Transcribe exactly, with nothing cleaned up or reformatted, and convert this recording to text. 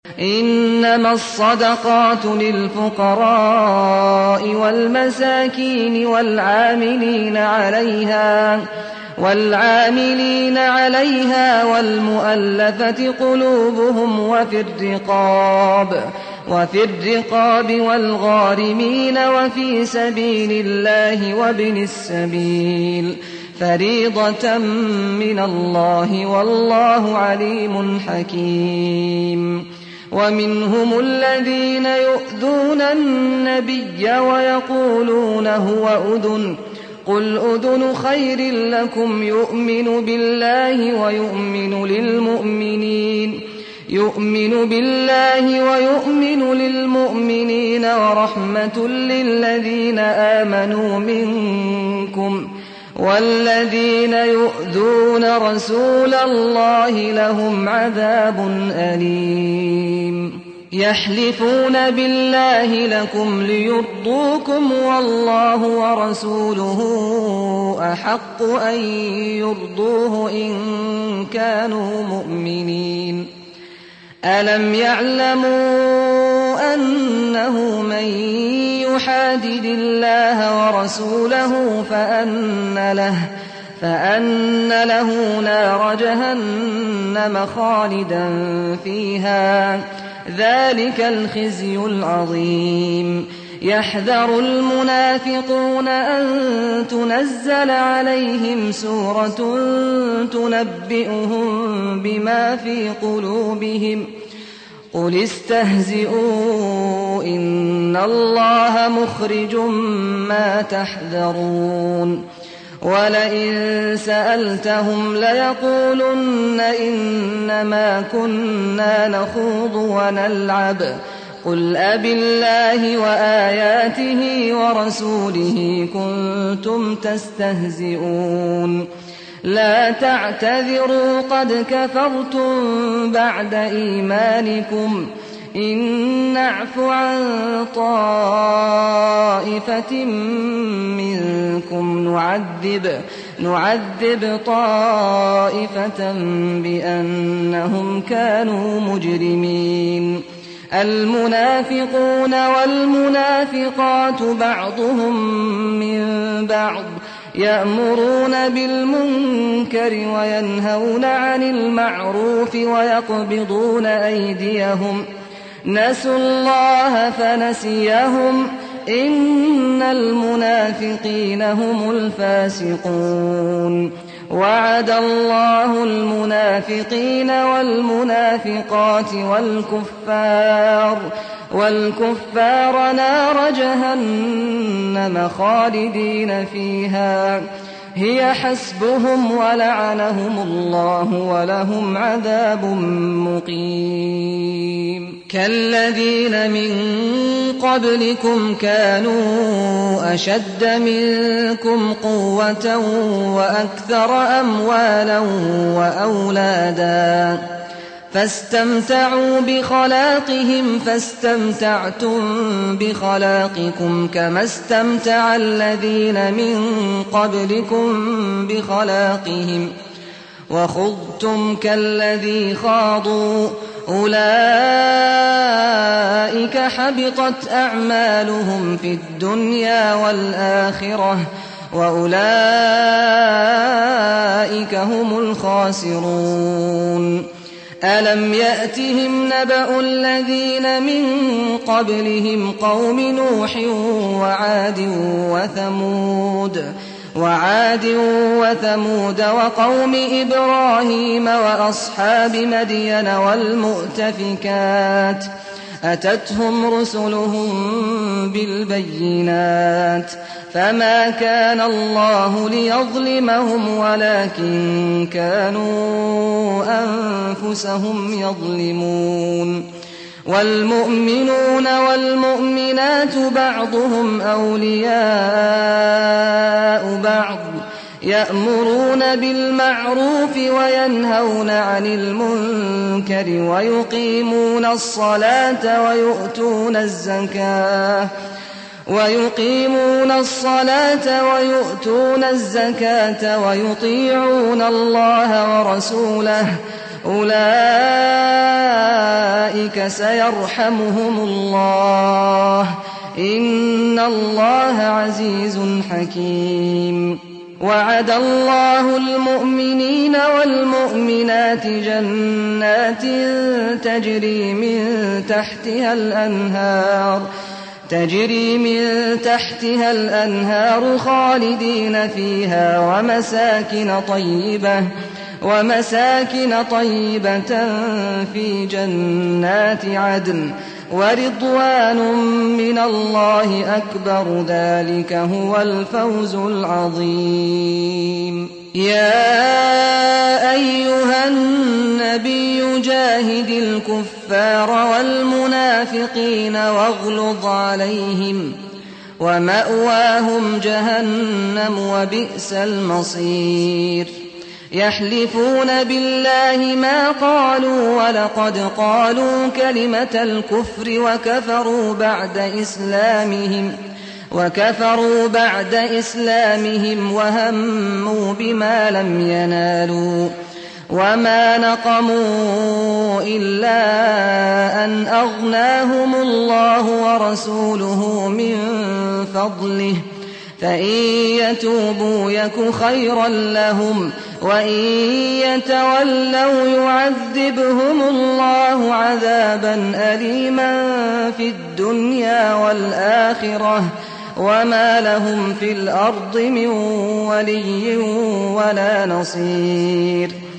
إنما الصدقات للفقراء والمساكين والعاملين عليها والعاملين عليها والمؤلفة قلوبهم وفي الرقاب وفي الرقاب والغارمين وفي سبيل الله وابن السبيل فريضة من الله والله عليم حكيم. ومنهم الذين يؤذون النبي ويقولون هو أذن قل أذن خير لكم يؤمن بالله ويؤمن للمؤمنين يؤمن بالله ويؤمن للمؤمنين ورحمة للذين آمنوا منكم والذين يؤذون رسول الله لهم عذاب أليم. يحلفون بالله لكم ليرضوكم والله ورسوله أحق أن يرضوه إن كانوا مؤمنين. ألم يعلموا أنه من يحادد الله ورسوله فأن له, فأن له نار جهنم خالدا فيها ذلك الخزي العظيم. يحذر المنافقون أن تنزل عليهم سورة تنبئهم بما في قلوبهم قل استهزئوا إن الله مخرج ما تحذرون. ولئن سألتهم ليقولن إنما كنا نخوض ونلعب قل أبالله وآياته ورسوله كنتم تستهزئون. لا تعتذروا قد كفرتم بعد إيمانكم إن نعف عن طائفة منكم نعذب, نعذب طائفة بأنهم كانوا مجرمين. المنافقون والمنافقات بعضهم من بعض يأمرون بالمنكر وينهون عن المعروف ويقبضون أيديهم نسوا الله فنسيهم إن المنافقين هم الفاسقون. وعد الله المنافقين والمنافقات والكفار والكفار نار جهنم خالدين فيها هي حسبهم ولعنهم الله ولهم عذاب مقيم. كالذين من قبلكم كانوا أشد منكم قوة وأكثر أموالا وأولادا فاستمتعوا بخلاقهم فاستمتعتم بخلاقكم كما استمتع الذين من قبلكم بخلاقهم وخضتم كالذي خاضوا أولئك حبطت أعمالهم في الدنيا والآخرة وأولئك هم الخاسرون. ألم يأتهم نبأ الذين من قبلهم قوم نوح وعاد وثمود وعاد وثمود وقوم إبراهيم وأصحاب مدين والمؤتفكات أتتهم رسلهم بالبينات فما كان الله ليظلمهم ولكن كانوا أنفسهم يظلمون. والمؤمنون والمؤمنات بعضهم أولياء بعض يأمرون بالمعروف وينهون عن المنكر ويقيمون الصلاة ويؤتون الزكاة ويقيمون الصلاة ويؤتون الزكاة ويطيعون الله ورسوله أولئك سيرحمهم الله إن الله عزيز حكيم وعد الله المؤمنين والمؤمنات جنات تجري من تحتها الأنهار تجري من تحتها الأنهار خالدين فيها ومساكن طيبة ومساكن طيبة في جنات عدن ورضوان من الله أكبر ذلك هو الفوز العظيم يا أيها النبي جاهد الكفار والمنافقين واغلظ عليهم ومأواهم جهنم وبئس المصير يحلفون بالله ما قالوا ولقد قالوا كلمة الكفر وكفروا بعد إسلامهم وكفروا بعد إسلامهم وهموا بما لم ينالوا وما نقموا إلا أن أغناهم الله ورسوله من فضله فإن يتوبوا يك خيرا لهم وإن يتولوا يعذبهم الله عذابا أليما في الدنيا والآخرة وما لهم في الأرض من ولي ولا نصير